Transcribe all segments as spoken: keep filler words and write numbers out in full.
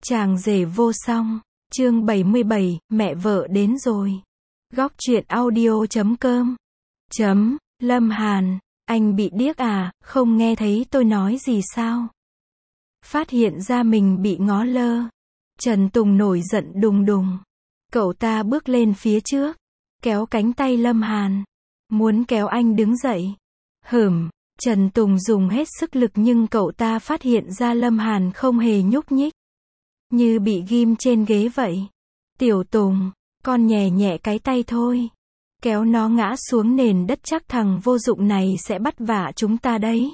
Chàng rể vô song, chương bảy mươi bảy, mẹ vợ đến rồi. Góc truyện audio chấm com. Chấm, Lâm Hàn, anh bị điếc à, không nghe thấy tôi nói gì sao? Phát hiện ra mình bị ngó lơ. Trần Tùng nổi giận đùng đùng. Cậu ta bước lên phía trước, kéo cánh tay Lâm Hàn, muốn kéo anh đứng dậy. Hửm, Trần Tùng dùng hết sức lực nhưng cậu ta phát hiện ra Lâm Hàn không hề nhúc nhích, như bị ghim trên ghế vậy. Tiểu Tùng, con nhẹ nhẹ cái tay thôi. Kéo nó ngã xuống nền đất chắc thằng vô dụng này sẽ bắt vạ chúng ta đấy.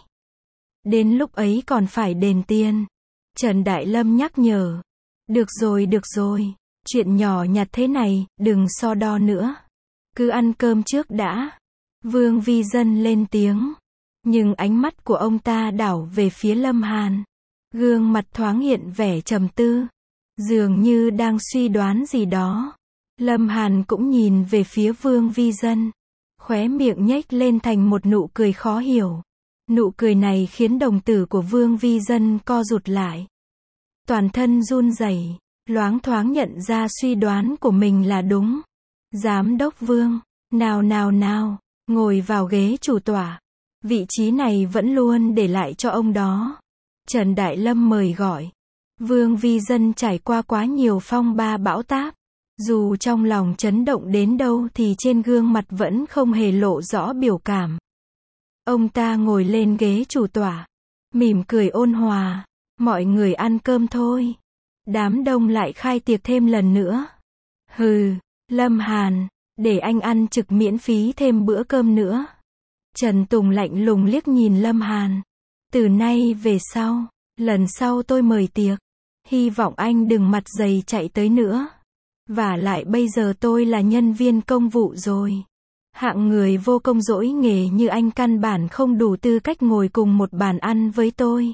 Đến lúc ấy còn phải đền tiền. Trần Đại Lâm nhắc nhở. Được rồi được rồi, chuyện nhỏ nhặt thế này, đừng so đo nữa. Cứ ăn cơm trước đã. Vương Vi Dân lên tiếng. Nhưng ánh mắt của ông ta đảo về phía Lâm Hàn. Gương mặt thoáng hiện vẻ trầm tư, dường như đang suy đoán gì đó. Lâm Hàn cũng nhìn về phía Vương Vi Dân, khóe miệng nhếch lên thành một nụ cười khó hiểu. Nụ cười này khiến đồng tử của Vương Vi Dân co rụt lại. Toàn thân run rẩy, loáng thoáng nhận ra suy đoán của mình là đúng. Giám đốc Vương, nào nào nào, ngồi vào ghế chủ tọa. Vị trí này vẫn luôn để lại cho ông đó. Trần Đại Lâm mời gọi. Vương Vi Dân trải qua quá nhiều phong ba bão táp. Dù trong lòng chấn động đến đâu thì trên gương mặt vẫn không hề lộ rõ biểu cảm. Ông ta ngồi lên ghế chủ tọa, mỉm cười ôn hòa. Mọi người ăn cơm thôi. Đám đông lại khai tiệc thêm lần nữa. Hừ, Lâm Hàn, để anh ăn trực miễn phí thêm bữa cơm nữa. Trần Tùng lạnh lùng liếc nhìn Lâm Hàn. Từ nay về sau, lần sau tôi mời tiệc, hy vọng anh đừng mặt dày chạy tới nữa. Vả lại bây giờ tôi là nhân viên công vụ rồi. Hạng người vô công dỗi nghề như anh căn bản không đủ tư cách ngồi cùng một bàn ăn với tôi.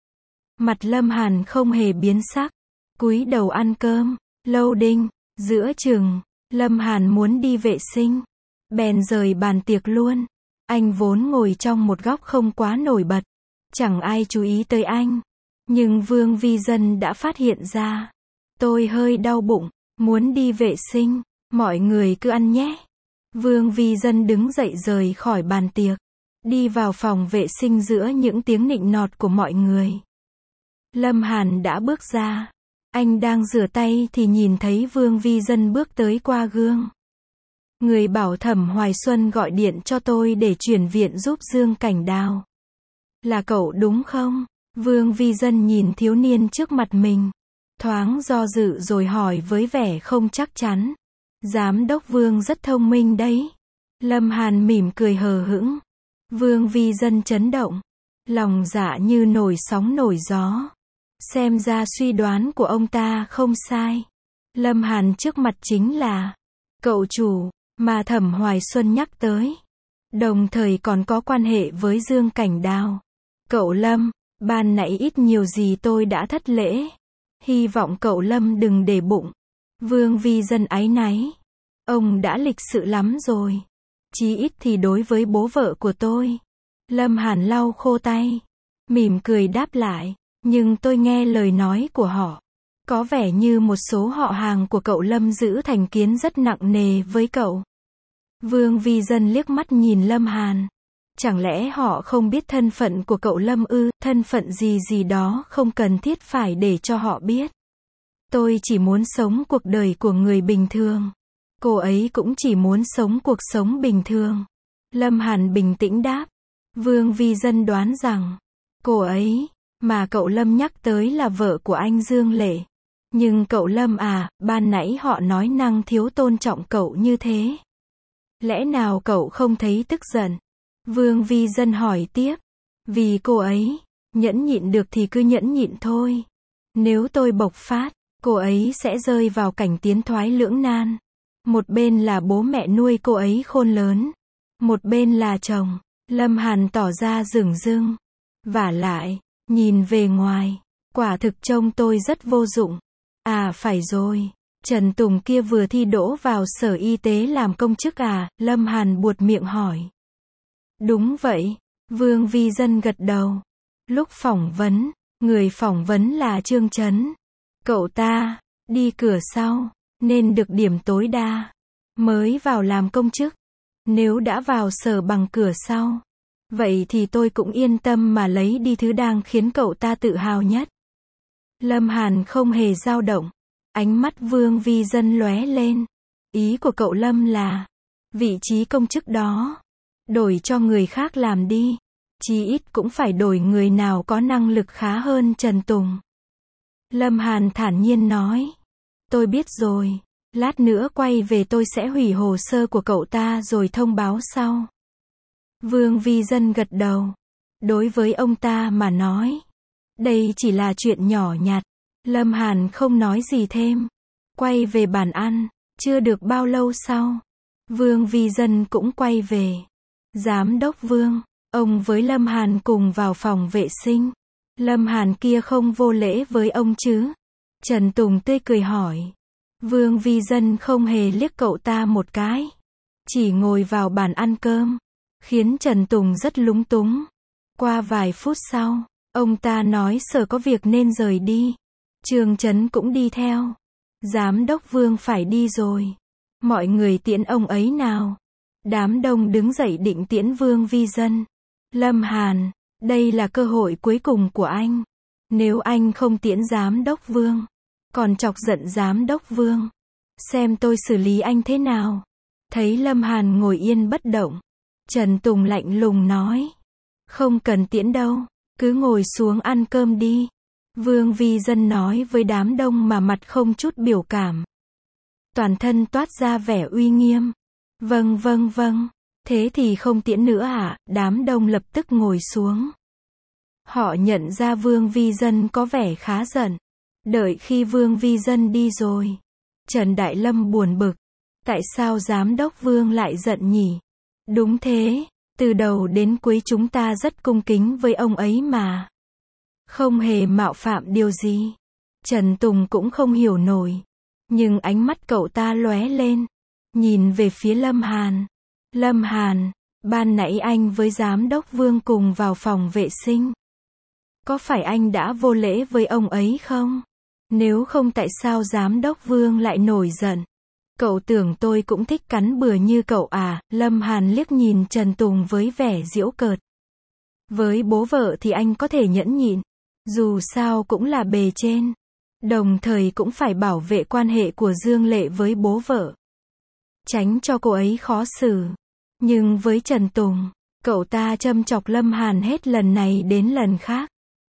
Mặt Lâm Hàn không hề biến sắc, cúi đầu ăn cơm. Lâu đinh, giữa chừng, Lâm Hàn muốn đi vệ sinh, bèn rời bàn tiệc luôn. Anh vốn ngồi trong một góc không quá nổi bật, chẳng ai chú ý tới anh. Nhưng Vương Vi Dân đã phát hiện ra. Tôi hơi đau bụng, muốn đi vệ sinh, mọi người cứ ăn nhé. Vương Vi Dân đứng dậy rời khỏi bàn tiệc, đi vào phòng vệ sinh giữa những tiếng nịnh nọt của mọi người. Lâm Hàn đã bước ra. Anh đang rửa tay thì nhìn thấy Vương Vi Dân bước tới qua gương. Người bảo Thẩm Hoài Xuân gọi điện cho tôi để chuyển viện giúp Dương Cảnh Đào. Là cậu đúng không? Vương Vi Dân nhìn thiếu niên trước mặt mình, thoáng do dự rồi hỏi với vẻ không chắc chắn. Giám đốc Vương rất thông minh đấy. Lâm Hàn mỉm cười hờ hững. Vương Vi Dân chấn động, lòng dạ như nổi sóng nổi gió. Xem ra suy đoán của ông ta không sai. Lâm Hàn trước mặt chính là cậu chủ mà Thẩm Hoài Xuân nhắc tới, đồng thời còn có quan hệ với Dương Cảnh Đào. Cậu Lâm, ban nãy ít nhiều gì tôi đã thất lễ. Hy vọng cậu Lâm đừng để bụng. Vương Vi Dân áy náy. Ông đã lịch sự lắm rồi. Chí ít thì đối với bố vợ của tôi. Lâm Hàn lau khô tay, mỉm cười đáp lại. Nhưng tôi nghe lời nói của họ. Có vẻ như một số họ hàng của cậu Lâm giữ thành kiến rất nặng nề với cậu. Vương Vi Dân liếc mắt nhìn Lâm Hàn. Chẳng lẽ họ không biết thân phận của cậu Lâm ư? Thân phận gì gì đó không cần thiết phải để cho họ biết. Tôi chỉ muốn sống cuộc đời của người bình thường. Cô ấy cũng chỉ muốn sống cuộc sống bình thường. Lâm Hàn bình tĩnh đáp. Vương Vi Dân đoán rằng cô ấy mà cậu Lâm nhắc tới là vợ của anh Dương Lệ. Nhưng cậu Lâm à, ban nãy họ nói năng thiếu tôn trọng cậu như thế. Lẽ nào cậu không thấy tức giận? Vương Vi Dân hỏi tiếp. Vì cô ấy, nhẫn nhịn được thì cứ nhẫn nhịn thôi. Nếu tôi bộc phát, cô ấy sẽ rơi vào cảnh tiến thoái lưỡng nan. Một bên là bố mẹ nuôi cô ấy khôn lớn, một bên là chồng. Lâm Hàn tỏ ra dửng dưng. Vả lại, nhìn về ngoài, quả thực trông tôi rất vô dụng. À phải rồi, Trần Tùng kia vừa thi đỗ vào sở y tế làm công chức à? Lâm Hàn buột miệng hỏi. Đúng vậy, Vương Vi Dân gật đầu. Lúc phỏng vấn, người phỏng vấn là Trương Chấn. Cậu ta, đi cửa sau, nên được điểm tối đa. Mới vào làm công chức. Nếu đã vào sở bằng cửa sau, vậy thì tôi cũng yên tâm mà lấy đi thứ đang khiến cậu ta tự hào nhất. Lâm Hàn không hề dao động. Ánh mắt Vương Vi Dân lóe lên. Ý của cậu Lâm là, vị trí công chức đó, đổi cho người khác làm đi. Chí ít cũng phải đổi người nào có năng lực khá hơn Trần Tùng. Lâm Hàn thản nhiên nói. Tôi biết rồi. Lát nữa quay về tôi sẽ hủy hồ sơ của cậu ta rồi thông báo sau. Vương Vi Dân gật đầu. Đối với ông ta mà nói, đây chỉ là chuyện nhỏ nhặt. Lâm Hàn không nói gì thêm. Quay về bàn ăn. Chưa được bao lâu sau, Vương Vi Dân cũng quay về. Giám đốc Vương, ông với Lâm Hàn cùng vào phòng vệ sinh. Lâm Hàn kia không vô lễ với ông chứ? Trần Tùng tươi cười hỏi. Vương Vi Dân không hề liếc cậu ta một cái. Chỉ ngồi vào bàn ăn cơm. Khiến Trần Tùng rất lúng túng. Qua vài phút sau, ông ta nói sở có việc nên rời đi. Trương Chấn cũng đi theo. Giám đốc Vương phải đi rồi. Mọi người tiễn ông ấy nào. Đám đông đứng dậy định tiễn Vương Vi Dân. Lâm Hàn, đây là cơ hội cuối cùng của anh. Nếu anh không tiễn giám đốc Vương, còn chọc giận giám đốc Vương, xem tôi xử lý anh thế nào. Thấy Lâm Hàn ngồi yên bất động, Trần Tùng lạnh lùng nói. Không cần tiễn đâu, cứ ngồi xuống ăn cơm đi. Vương Vi Dân nói với đám đông mà mặt không chút biểu cảm. Toàn thân toát ra vẻ uy nghiêm. Vâng vâng vâng, thế thì không tiễn nữa à? Đám đông lập tức ngồi xuống. Họ nhận ra Vương Vi Dân có vẻ khá giận. Đợi khi Vương Vi Dân đi rồi, Trần Đại Lâm buồn bực. Tại sao giám đốc Vương lại giận nhỉ? Đúng thế, từ đầu đến cuối chúng ta rất cung kính với ông ấy mà. Không hề mạo phạm điều gì. Trần Tùng cũng không hiểu nổi. Nhưng ánh mắt cậu ta lóe lên. Nhìn về phía Lâm Hàn. Lâm Hàn, ban nãy anh với giám đốc Vương cùng vào phòng vệ sinh. Có phải anh đã vô lễ với ông ấy không? Nếu không tại sao giám đốc Vương lại nổi giận? Cậu tưởng tôi cũng thích cắn bừa như cậu à? Lâm Hàn liếc nhìn Trần Tùng với vẻ giễu cợt. Với bố vợ thì anh có thể nhẫn nhịn. Dù sao cũng là bề trên. Đồng thời cũng phải bảo vệ quan hệ của Dương Lệ với bố vợ. Tránh cho cô ấy khó xử. Nhưng với Trần Tùng, cậu ta châm chọc Lâm Hàn hết lần này đến lần khác.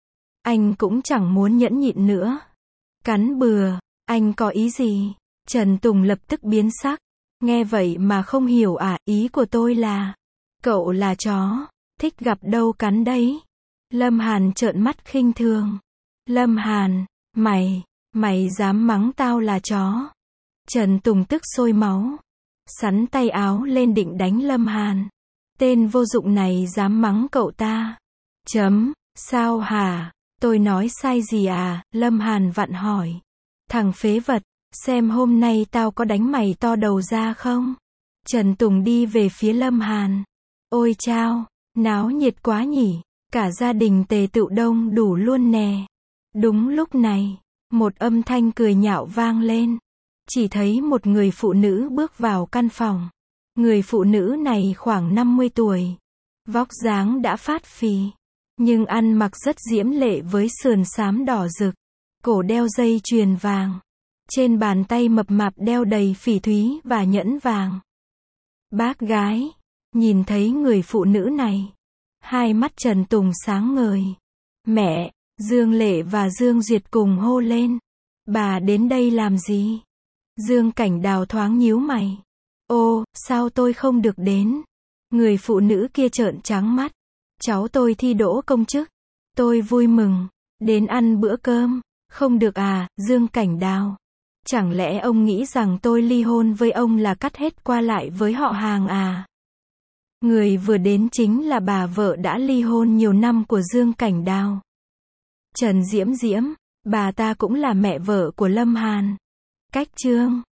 Anh cũng chẳng muốn nhẫn nhịn nữa. Cắn bừa, anh có ý gì? Trần Tùng lập tức biến sắc. Nghe vậy mà không hiểu à? Ý của tôi là, cậu là chó, thích gặp đâu cắn đấy. Lâm Hàn trợn mắt khinh thường. Lâm Hàn, mày, mày dám mắng tao là chó? Trần Tùng tức sôi máu. Sắn tay áo lên định đánh Lâm Hàn. Tên vô dụng này dám mắng cậu ta. Chấm, sao hả? Tôi nói sai gì à? Lâm Hàn vặn hỏi. Thằng phế vật, xem hôm nay tao có đánh mày to đầu ra không? Trần Tùng đi về phía Lâm Hàn. Ôi chao, náo nhiệt quá nhỉ. Cả gia đình tề tựu đông đủ luôn nè. Đúng lúc này, một âm thanh cười nhạo vang lên. Chỉ thấy một người phụ nữ bước vào căn phòng. Người phụ nữ này khoảng năm mươi tuổi. Vóc dáng đã phát phì. Nhưng ăn mặc rất diễm lệ với sườn xám đỏ rực. Cổ đeo dây chuyền vàng. Trên bàn tay mập mạp đeo đầy phỉ thúy và nhẫn vàng. Bác gái, nhìn thấy người phụ nữ này. Hai mắt Trần Tùng sáng ngời. Mẹ, Dương Lệ và Dương Duyệt cùng hô lên. Bà đến đây làm gì? Dương Cảnh Đào thoáng nhíu mày. Ô, sao tôi không được đến? Người phụ nữ kia trợn trắng mắt. Cháu tôi thi đỗ công chức. Tôi vui mừng. Đến ăn bữa cơm. Không được à, Dương Cảnh Đào. Chẳng lẽ ông nghĩ rằng tôi ly hôn với ông là cắt hết qua lại với họ hàng à? Người vừa đến chính là bà vợ đã ly hôn nhiều năm của Dương Cảnh Đào. Trần Diễm Diễm, bà ta cũng là mẹ vợ của Lâm Hàn. Cách chương